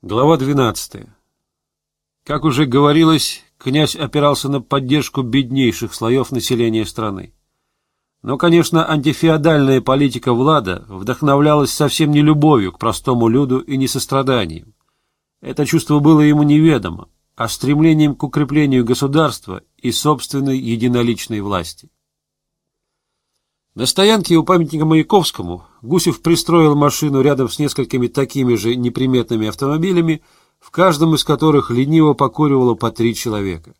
Глава 12. Как уже говорилось, князь опирался на поддержку беднейших слоев населения страны. Но, конечно, антифеодальная политика Влада вдохновлялась совсем не любовью к простому люду и не состраданием. Это чувство было ему неведомо, а стремлением к укреплению государства и собственной единоличной власти. На стоянке у памятника Маяковскому Гусев пристроил машину рядом с несколькими такими же неприметными автомобилями, в каждом из которых лениво покуривало по 3 человека.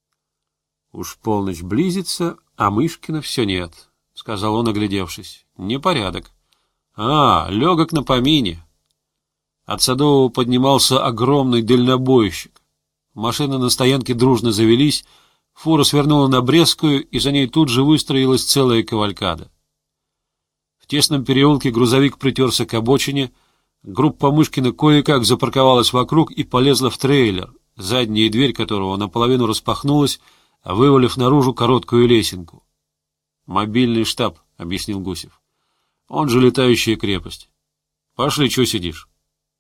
«Уж полночь близится, а Мышкина все нет», — сказал он, оглядевшись. «Непорядок. Легок на помине». От Садового поднимался огромный дальнобойщик. Машины на стоянке дружно завелись, фура свернула на Брестскую, и за ней тут же выстроилась целая кавалькада. В тесном переулке грузовик притерся к обочине, группа Мышкина кое-как запарковалась вокруг и полезла в трейлер, задняя дверь которого наполовину распахнулась, вывалив наружу короткую лесенку. «Мобильный штаб», — объяснил Гусев. «Он же летающая крепость. Пошли, чего сидишь?»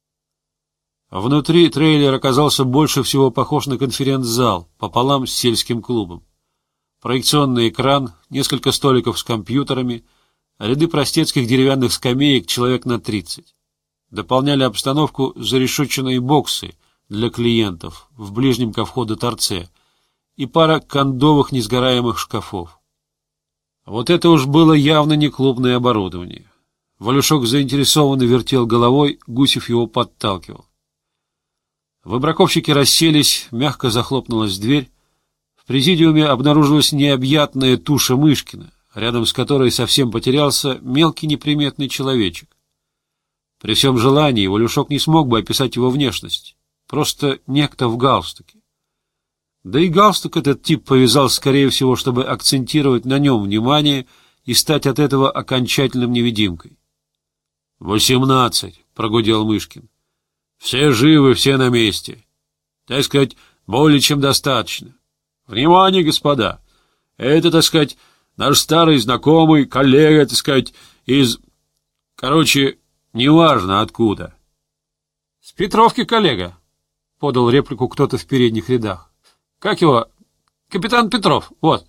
Внутри трейлер оказался больше всего похож на конференц-зал, пополам с сельским клубом. Проекционный экран, несколько столиков с компьютерами, ряды простецких деревянных скамеек человек на 30. Дополняли обстановку зарешетченные боксы для клиентов в ближнем ко входу торце и пара кондовых несгораемых шкафов. Вот это уж было явно не клубное оборудование. Валюшок заинтересованно вертел головой, Гусев его подталкивал. Выбраковщики расселись, мягко захлопнулась дверь. В президиуме обнаружилась необъятная туша Мышкина, рядом с которой совсем потерялся мелкий неприметный человечек. При всем желании Валюшок не смог бы описать его внешность. Просто некто в галстуке. Да и галстук этот тип повязал, скорее всего, чтобы акцентировать на нем внимание и стать от этого окончательным невидимкой. 18, — прогудел Мышкин. «Все живы, все на месте. Так сказать, более чем достаточно. Внимание, господа! Это, так сказать, наш старый знакомый, коллега, так сказать, из... Короче, неважно откуда». «С Петровки, коллега», — подал реплику кто-то в передних рядах. «Как его? Капитан Петров, вот».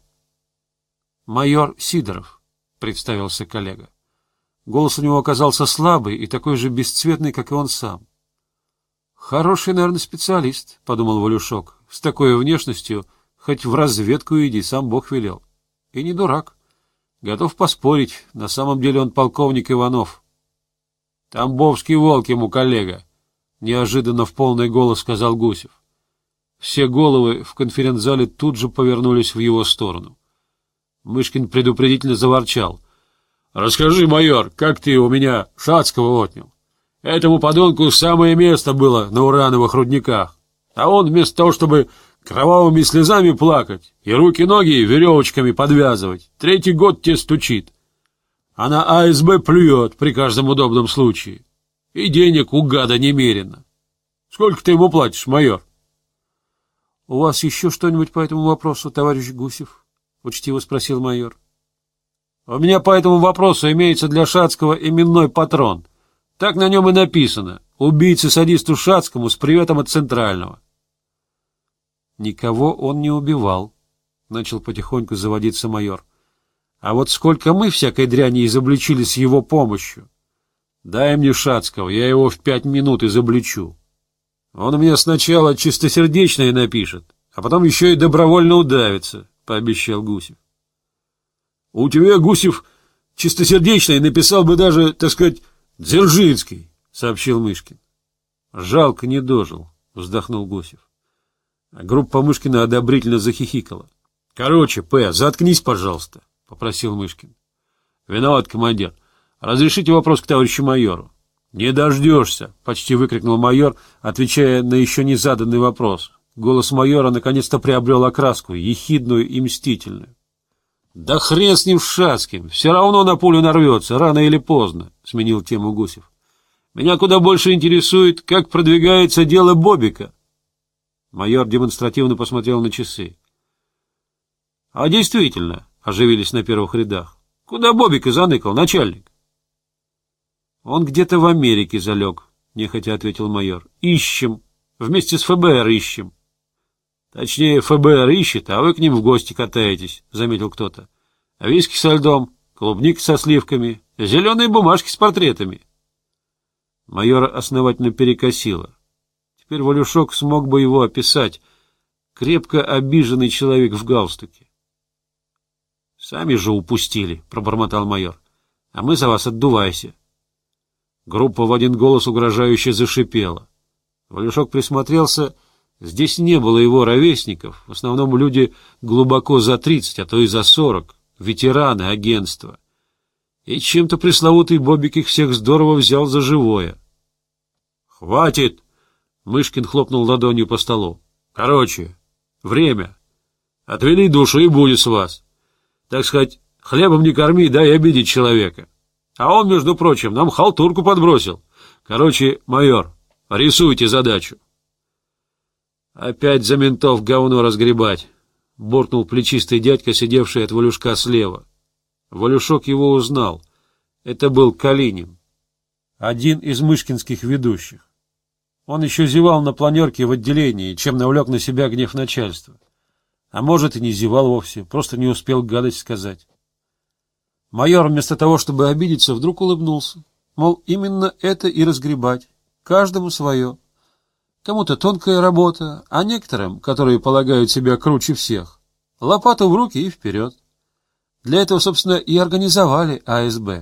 «Майор Сидоров», — представился коллега. Голос у него оказался слабый и такой же бесцветный, как и он сам. «Хороший, наверное, специалист», — подумал Валюшок. «С такой внешностью хоть в разведку иди, сам Бог велел. И не дурак. Готов поспорить, на самом деле он полковник Иванов». «Тамбовский волк ему, коллега», — неожиданно в полный голос сказал Гусев. Все головы в конференц-зале тут же повернулись в его сторону. Мышкин предупредительно заворчал. «Расскажи, майор, как ты у меня Шацкого отнял? Этому подонку самое место было на урановых рудниках, а он вместо того, чтобы кровавыми слезами плакать и руки-ноги веревочками подвязывать, 3-й год тебе стучит. А на АСБ плюет при каждом удобном случае. И денег у гада немерено. Сколько ты ему платишь, майор?» — У вас еще что-нибудь по этому вопросу, товарищ Гусев? — учтиво спросил майор. — У меня по этому вопросу имеется для Шацкого именной патрон. Так на нем и написано: «Убийце-садисту Шацкому с приветом от Центрального». «Никого он не убивал», — начал потихоньку заводиться майор. «А вот сколько мы всякой дряни изобличили с его помощью. Дай мне Шацкого, я его в 5 минут изобличу. Он мне сначала чистосердечное напишет, а потом еще и добровольно удавится», — пообещал Гусев. «У тебя, Гусев, чистосердечное написал бы даже, так сказать, Дзержинский», — сообщил Мышкин. «Жалко, не дожил», — вздохнул Гусев. А группа Мышкина одобрительно захихикала. «Короче, заткнись, пожалуйста», — попросил Мышкин. «Виноват, командир. Разрешите вопрос к товарищу майору». «Не дождешься», — почти выкрикнул майор, отвечая на еще не заданный вопрос. Голос майора наконец-то приобрел окраску, ехидную и мстительную. «Да хрен с ним Шацким, все равно на пулю нарвется, рано или поздно», — сменил тему Гусев. «Меня куда больше интересует, как продвигается дело Бобика». Майор демонстративно посмотрел на часы. «А действительно», — оживились на первых рядах, — «куда Бобика заныкал, начальник?» «Он где-то в Америке залег», — нехотя ответил майор. — Ищем. Вместе с ФБР ищем. — Точнее, ФБР ищет, а вы к ним в гости катаетесь, — заметил кто-то. — Виски со льдом, клубника со сливками, зеленые бумажки с портретами. Майора основательно перекосило. Теперь Валюшок смог бы его описать. Крепко обиженный человек в галстуке. — Сами же упустили, — пробормотал майор. — А мы за вас отдувайся. Группа в один голос угрожающе зашипела. Валюшок присмотрелся. Здесь не было его ровесников. В основном люди глубоко за 30, а то и за 40. Ветераны агентства. И чем-то пресловутый Бобик их всех здорово взял за живое. — Хватит! — Мышкин хлопнул ладонью по столу. — Короче, время. Отвели душу, и будет с вас. Так сказать, хлебом не корми, дай обидеть человека. А он, между прочим, нам халтурку подбросил. Короче, майор, рисуйте задачу. — Опять за ментов говно разгребать, — буркнул плечистый дядька, сидевший от Валюшка слева. Валюшок его узнал. Это был Калинин, один из мышкинских ведущих. Он еще зевал на планерке в отделении, чем навлек на себя гнев начальства. А может, и не зевал вовсе, просто не успел гадость сказать. Майор, вместо того, чтобы обидеться, вдруг улыбнулся. Мол, именно это и разгребать. Каждому свое. Кому-то тонкая работа, а некоторым, которые полагают себя круче всех, лопату в руки и вперед. Для этого, собственно, и организовали АСБ.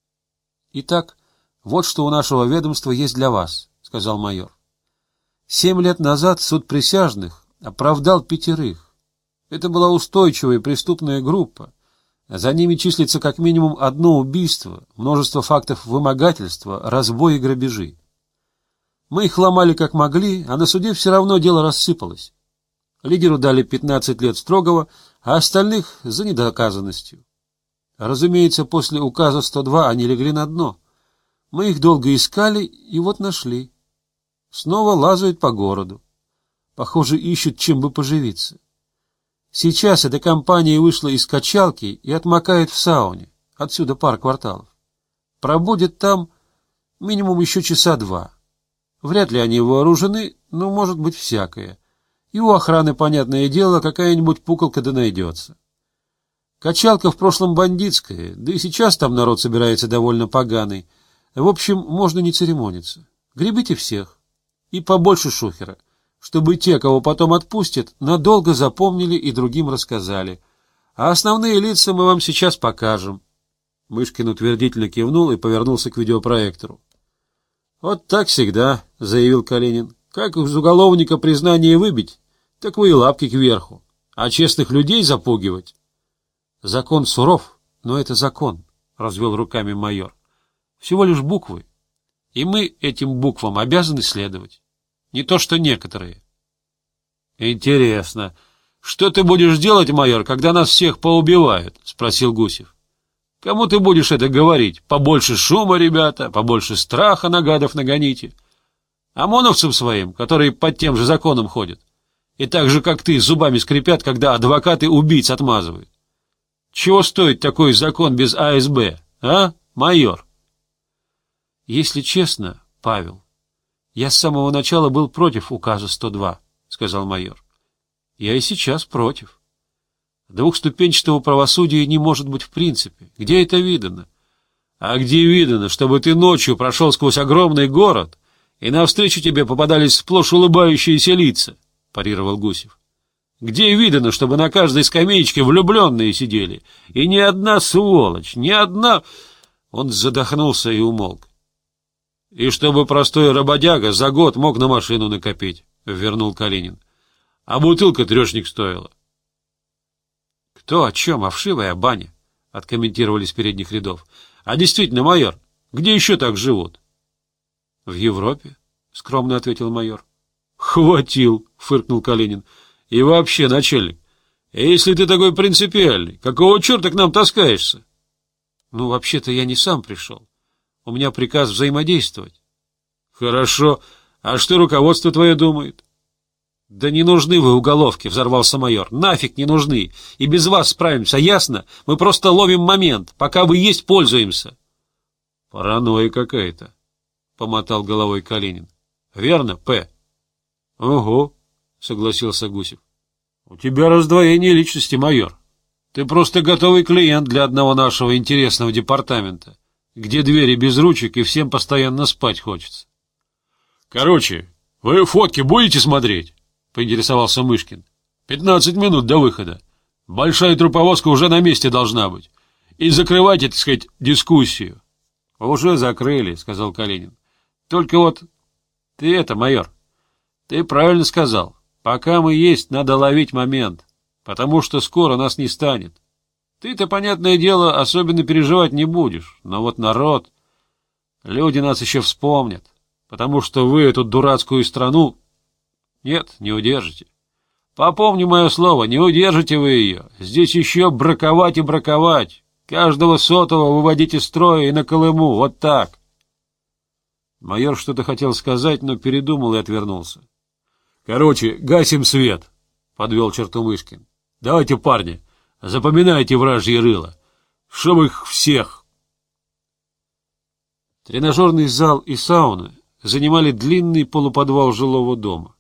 Итак, вот что у нашего ведомства есть для вас, — сказал майор. 7 лет назад суд присяжных оправдал 5. Это была устойчивая преступная группа. За ними числится как минимум 1 убийство, множество фактов вымогательства, разбой и грабежи. Мы их ломали как могли, а на суде все равно дело рассыпалось. Лидеру дали 15 лет строгого, а остальных — за недоказанностью. Разумеется, после указа 102 они легли на дно. Мы их долго искали и вот нашли. Снова лазают по городу. Похоже, ищут, чем бы поживиться. Сейчас эта компания вышла из качалки и отмокает в сауне. Отсюда пара кварталов. Пробудет там минимум еще часа 2. Вряд ли они вооружены, но может быть всякое. И у охраны, понятное дело, какая-нибудь пуколка да найдется. Качалка в прошлом бандитская, да и сейчас там народ собирается довольно поганый. В общем, можно не церемониться. Гребите всех. И побольше шухера, чтобы те, кого потом отпустят, надолго запомнили и другим рассказали. А основные лица мы вам сейчас покажем. Мышкин утвердительно кивнул и повернулся к видеопроектору. — Вот так всегда, — заявил Калинин. — Как из уголовника признание выбить, так вы и лапки кверху. А честных людей запугивать? — Закон суров, но это закон, — развел руками майор. — Всего лишь буквы. И мы этим буквам обязаны следовать. Не то что некоторые. — Интересно, что ты будешь делать, майор, когда нас всех поубивают? — спросил Гусев. — Кому ты будешь это говорить? Побольше шума, ребята, побольше страха на гадов нагоните. ОМОНовцам своим, которые под тем же законом ходят. И так же, как ты, зубами скрипят, когда адвокаты убийц отмазывают. Чего стоит такой закон без АСБ, а, майор? — Если честно, Павел, я с самого начала был против указа 102, — сказал майор. — Я и сейчас против. Двухступенчатого правосудия не может быть в принципе. Где это видано? А где видано, чтобы ты ночью прошел сквозь огромный город, и навстречу тебе попадались сплошь улыбающиеся лица? — парировал Гусев. — Где видано, чтобы на каждой скамеечке влюбленные сидели, и ни одна сволочь, ни одна... Он задохнулся и умолк. — И чтобы простой работяга за год мог на машину накопить, — вернул Калинин. — А бутылка трешник стоила. — Кто о чем? О вшивая баня, — откомментировали с передних рядов. — А действительно, майор, где еще так живут? — В Европе, — скромно ответил майор. — Хватил, — фыркнул Калинин. — И вообще, начальник, если ты такой принципиальный, какого черта к нам таскаешься? — Ну, вообще-то я не сам пришел. У меня приказ взаимодействовать. — Хорошо. А что руководство твое думает? — Да не нужны вы уголовки, — взорвался майор. — Нафиг не нужны. И без вас справимся, ясно? Мы просто ловим момент. Пока вы есть, пользуемся. — Паранойя какая-то, — помотал головой Калинин. — Верно, П? — Ого, — согласился Гусев. — У тебя раздвоение личности, майор. Ты просто готовый клиент для одного нашего интересного департамента, где двери без ручек и всем постоянно спать хочется. — Короче, вы фотки будете смотреть? — поинтересовался Мышкин. — 15 минут до выхода. Большая труповозка уже на месте должна быть. И закрывайте, так сказать, дискуссию. — Уже закрыли, — сказал Калинин. — Только вот ты это, майор, ты правильно сказал. Пока мы есть, надо ловить момент, потому что скоро нас не станет. Ты-то, понятное дело, особенно переживать не будешь, но вот народ... Люди нас еще вспомнят, потому что вы эту дурацкую страну... Нет, не удержите. Попомни мое слово, не удержите вы ее. Здесь еще браковать и браковать. Каждого сотого выводить из строя и на Колыму, вот так. Майор что-то хотел сказать, но передумал и отвернулся. — Короче, гасим свет, — подвел черту Мышкин. — Давайте, парни, запоминайте вражьи рыла, чтоб их всех. Тренажерный зал и сауна занимали длинный полуподвал жилого дома.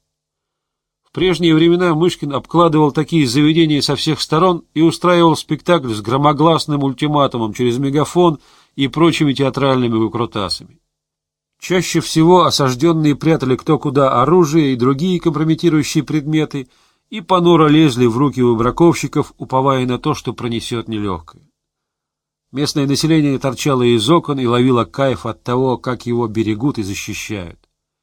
В прежние времена Мышкин обкладывал такие заведения со всех сторон и устраивал спектакль с громогласным ультиматумом через мегафон и прочими театральными выкрутасами. Чаще всего осажденные прятали кто куда оружие и другие компрометирующие предметы и понуро лезли в руки у браковщиков, уповая на то, что пронесет нелегкое. Местное население торчало из окон и ловило кайф от того, как его берегут и защищают.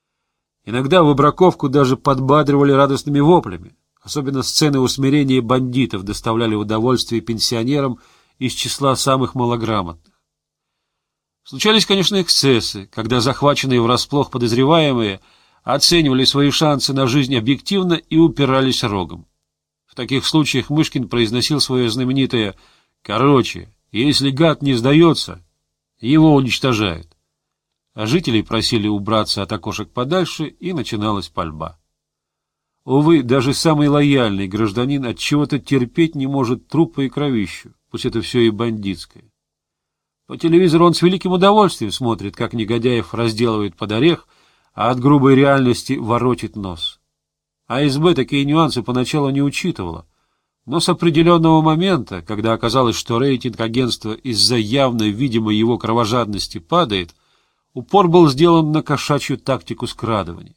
Иногда выбраковку даже подбадривали радостными воплями. Особенно сцены усмирения бандитов доставляли удовольствие пенсионерам из числа самых малограмотных. Случались, конечно, эксцессы, когда захваченные врасплох подозреваемые оценивали свои шансы на жизнь объективно и упирались рогом. В таких случаях Мышкин произносил свое знаменитое «Короче, если гад не сдается, его уничтожают». А жителей просили убраться от окошек подальше, и начиналась пальба. Увы, даже самый лояльный гражданин отчего-то терпеть не может трупы и кровищу, пусть это все и бандитское. По телевизору он с великим удовольствием смотрит, как негодяев разделывают под орех, а от грубой реальности воротит нос. АСБ такие нюансы поначалу не учитывала, но с определенного момента, когда оказалось, что рейтинг агентства из-за явно видимой его кровожадности падает, упор был сделан на кошачью тактику скрадывания.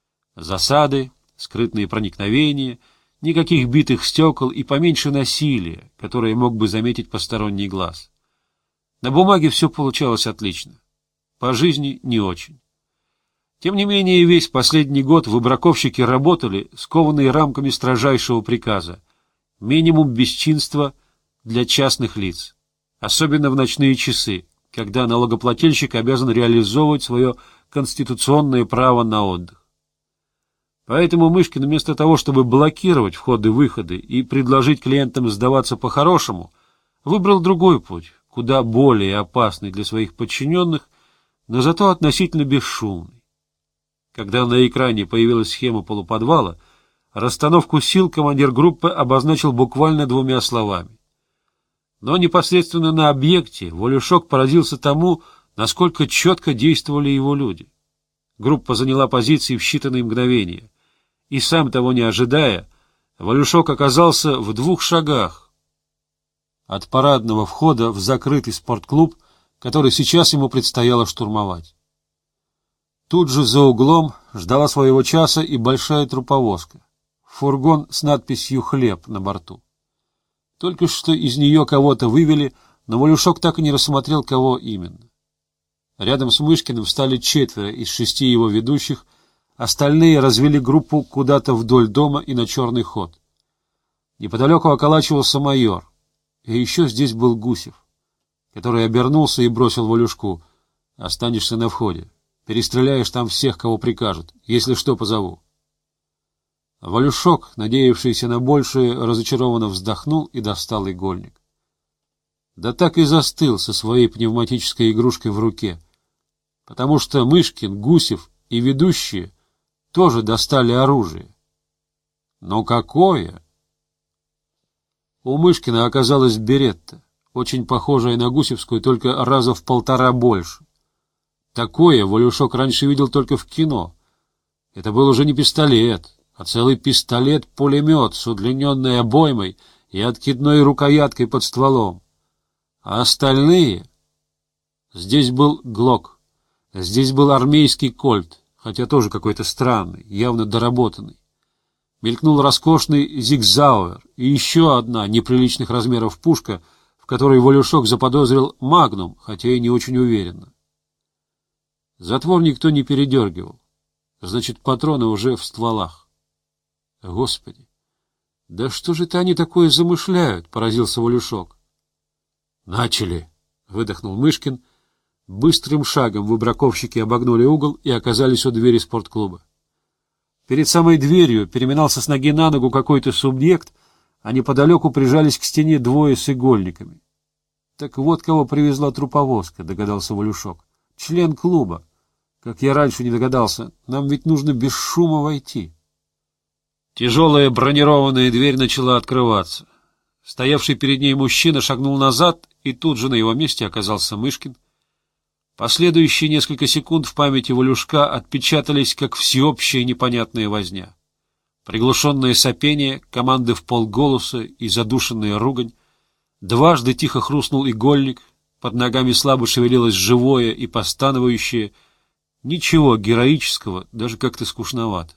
Засады, скрытные проникновения, никаких битых стекол и поменьше насилия, которое мог бы заметить посторонний глаз. На бумаге все получалось отлично. По жизни не очень. Тем не менее, весь последний год выбраковщики работали, скованные рамками строжайшего приказа. Минимум бесчинства для частных лиц, особенно в ночные часы, когда налогоплательщик обязан реализовывать свое конституционное право на отдых. Поэтому Мышкин вместо того, чтобы блокировать входы-выходы и предложить клиентам сдаваться по-хорошему, выбрал другой путь, куда более опасный для своих подчиненных, но зато относительно бесшумный. Когда на экране появилась схема полуподвала, расстановку сил командир группы обозначил буквально двумя словами. Но непосредственно на объекте Волюшок поразился тому, насколько четко действовали его люди. Группа заняла позиции в считанные мгновения, и, сам того не ожидая, Волюшок оказался в 2 шагах от парадного входа в закрытый спортклуб, который сейчас ему предстояло штурмовать. Тут же за углом ждала своего часа и большая труповозка, фургон с надписью «Хлеб» на борту. Только что из нее кого-то вывели, но Волюшок так и не рассмотрел, кого именно. Рядом с Мышкиным встали 4 из 6 его ведущих, остальные развели группу куда-то вдоль дома и на черный ход. Неподалеку околачивался майор. И еще здесь был Гусев, который обернулся и бросил Волюшку: «Останешься на входе. Перестреляешь там всех, кого прикажут. Если что, позову». Волюшок, надеявшийся на большее, разочарованно вздохнул и достал игольник. Да так и застыл со своей пневматической игрушкой в руке, потому что Мышкин, Гусев и ведущие тоже достали оружие. Но какое? У Мышкина оказалась беретта, очень похожая на гусевскую, только раза в 1,5 больше. Такое Валюшок раньше видел только в кино. Это был уже не пистолет, а целый пистолет-пулемет с удлиненной обоймой и откидной рукояткой под стволом. А остальные... Здесь был Глок, здесь был армейский кольт, хотя тоже какой-то странный, явно доработанный. Мелькнул роскошный зигзауэр и еще одна неприличных размеров пушка, в которой Валюшок заподозрил магнум, хотя и не очень уверенно. Затвор никто не передергивал. Значит, патроны уже в стволах. Господи! Да что же это они такое замышляют? — поразился Валюшок. Начали! — выдохнул Мышкин. Быстрым шагом выбраковщики обогнули угол и оказались у двери спортклуба. Перед самой дверью переминался с ноги на ногу какой-то субъект, а неподалеку прижались к стене двое с игольниками. — Так вот кого привезла труповозка, — догадался Валюшок. — Член клуба. Как я раньше не догадался, нам ведь нужно без шума войти. Тяжелая бронированная дверь начала открываться. Стоявший перед ней мужчина шагнул назад, и тут же на его месте оказался Мышкин. Последующие несколько секунд в памяти Валюшка отпечатались, как всеобщая непонятная возня. Приглушенное сопение, команды в полголоса и задушенная ругань. Дважды тихо хрустнул игольник, под ногами слабо шевелилось живое и постановающее. Ничего героического, даже как-то скучновато.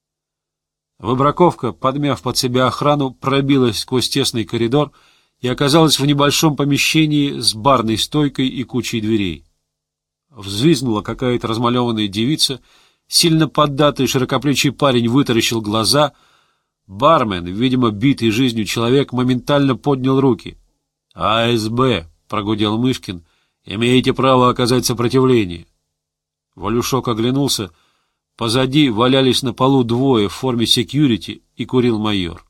Выбраковка, подмяв под себя охрану, пробилась сквозь тесный коридор и оказалась в небольшом помещении с барной стойкой и кучей дверей. Взвизгнула какая-то размалеванная девица, сильно поддатый широкоплечий парень вытаращил глаза. Бармен, видимо, битый жизнью человек, моментально поднял руки. — АСБ, — прогудел Мышкин, — имеете право оказать сопротивление. Валюшок оглянулся. Позади валялись на полу двое в форме секьюрити и курил майор.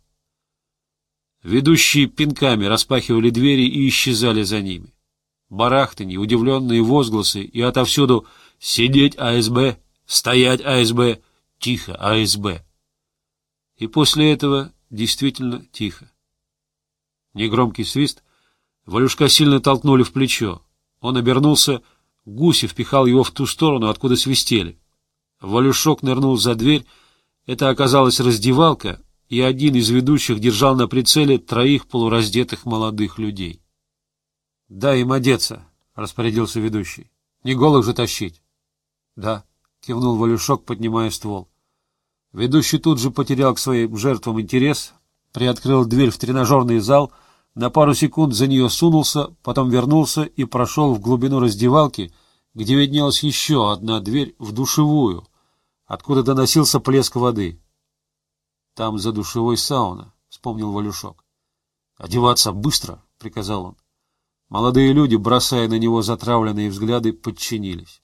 Ведущие пинками распахивали двери и исчезали за ними. Барахтанье, удивленные возгласы и отовсюду «Сидеть АСБ! Стоять АСБ! Тихо АСБ!» И после этого действительно тихо. Негромкий свист. Валюшка сильно толкнули в плечо. Он обернулся. Гусев пихал его в ту сторону, откуда свистели. Валюшок нырнул за дверь. Это оказалась раздевалка, и один из ведущих держал на прицеле троих полураздетых молодых людей. — Дай им одеться, — распорядился ведущий. — Не голых же тащить. — Да, — кивнул Валюшок, поднимая ствол. Ведущий тут же потерял к своим жертвам интерес, приоткрыл дверь в тренажерный зал, на пару секунд за нее сунулся, потом вернулся и прошел в глубину раздевалки, где виднелась еще одна дверь в душевую, откуда доносился плеск воды. — Там за душевой сауна, — вспомнил Валюшок. — Одеваться быстро, — приказал он. Молодые люди, бросая на него затравленные взгляды, подчинились.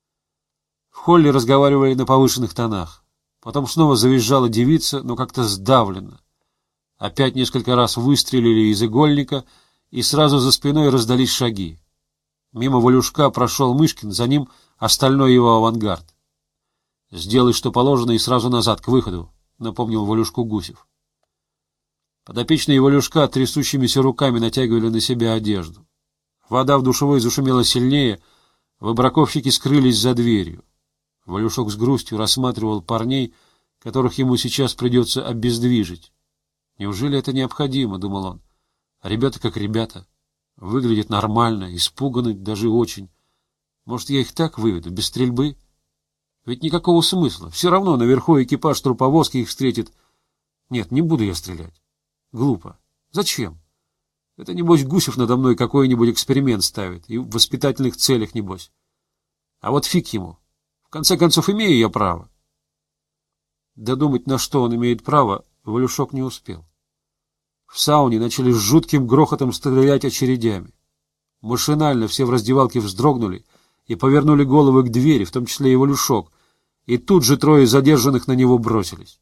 В холле разговаривали на повышенных тонах. Потом снова завизжала девица, но как-то сдавленно. Опять несколько раз выстрелили из игольника, и сразу за спиной раздались шаги. Мимо Валюшка прошел Мышкин, за ним остальной его авангард. — Сделай, что положено, и сразу назад, к выходу, — напомнил Валюшку Гусев. Подопечные Валюшка трясущимися руками натягивали на себя одежду. Вода в душевой зашумела сильнее, выбраковщики скрылись за дверью. Валюшок с грустью рассматривал парней, которых ему сейчас придется обездвижить. «Неужели это необходимо?» — думал он. «А ребята как ребята. Выглядят нормально, испуганы даже очень. Может, я их так выведу, без стрельбы? Ведь никакого смысла. Все равно наверху экипаж труповозки их встретит. Нет, не буду я стрелять. Глупо. Зачем? Это, небось, Гусев надо мной какой-нибудь эксперимент ставит. И в воспитательных целях, небось. А вот фиг ему. В конце концов, имею я право». Додумать, на что он имеет право, Валюшок не успел. В сауне начали с жутким грохотом стрелять очередями. Машинально все в раздевалке вздрогнули и повернули головы к двери, в том числе и Валюшок, и тут же трое задержанных на него бросились.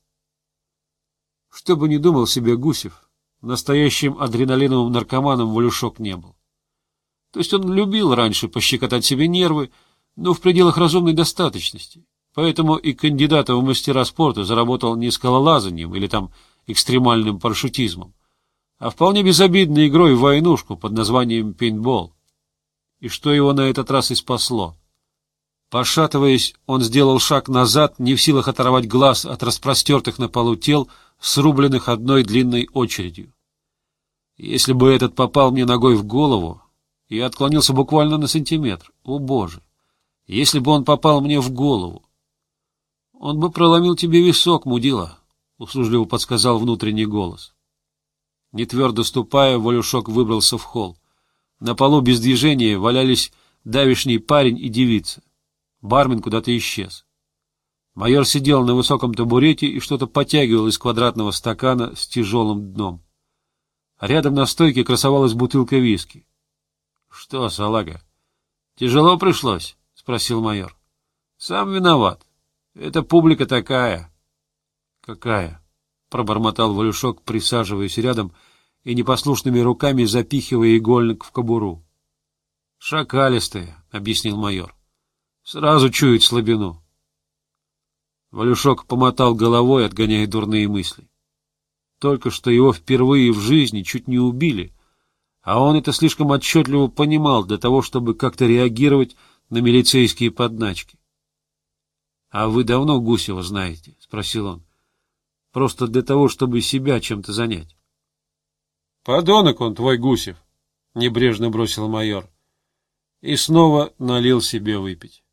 Что бы ни думал себе Гусев, настоящим адреналиновым наркоманом Валюшок не был. То есть он любил раньше пощекотать себе нервы, но в пределах разумной достаточности. Поэтому и кандидата в мастера спорта заработал не скалолазанием или там экстремальным парашютизмом, а вполне безобидной игрой в войнушку под названием пейнтбол. И что его на этот раз и спасло? Пошатываясь, он сделал шаг назад, не в силах оторвать глаз от распростертых на полу тел, срубленных одной длинной очередью. Если бы этот попал мне ногой в голову, я отклонился буквально на сантиметр. О, Боже! Если бы он попал мне в голову! Он бы проломил тебе висок, мудила, — услужливо подсказал внутренний голос. Нетвердо ступая, Валюшок выбрался в холл. На полу без движения валялись давишний парень и девица. Бармен куда-то исчез. Майор сидел на высоком табурете и что-то потягивал из квадратного стакана с тяжелым дном. А рядом на стойке красовалась бутылка виски. — Что, салага, тяжело пришлось? — спросил майор. — Сам виноват. Это публика такая. — Какая? — пробормотал Валюшок, присаживаясь рядом и непослушными руками запихивая игольник в кобуру. — Шакалистая, — объяснил майор. — Сразу чует слабину. Валюшок помотал головой, отгоняя дурные мысли. Только что его впервые в жизни чуть не убили, а он это слишком отчетливо понимал для того, чтобы как-то реагировать на милицейские подначки. — А вы давно Гусева знаете? — спросил он. — Просто для того, чтобы себя чем-то занять. — Подонок он, твой Гусев! — небрежно бросил майор. И снова налил себе выпить.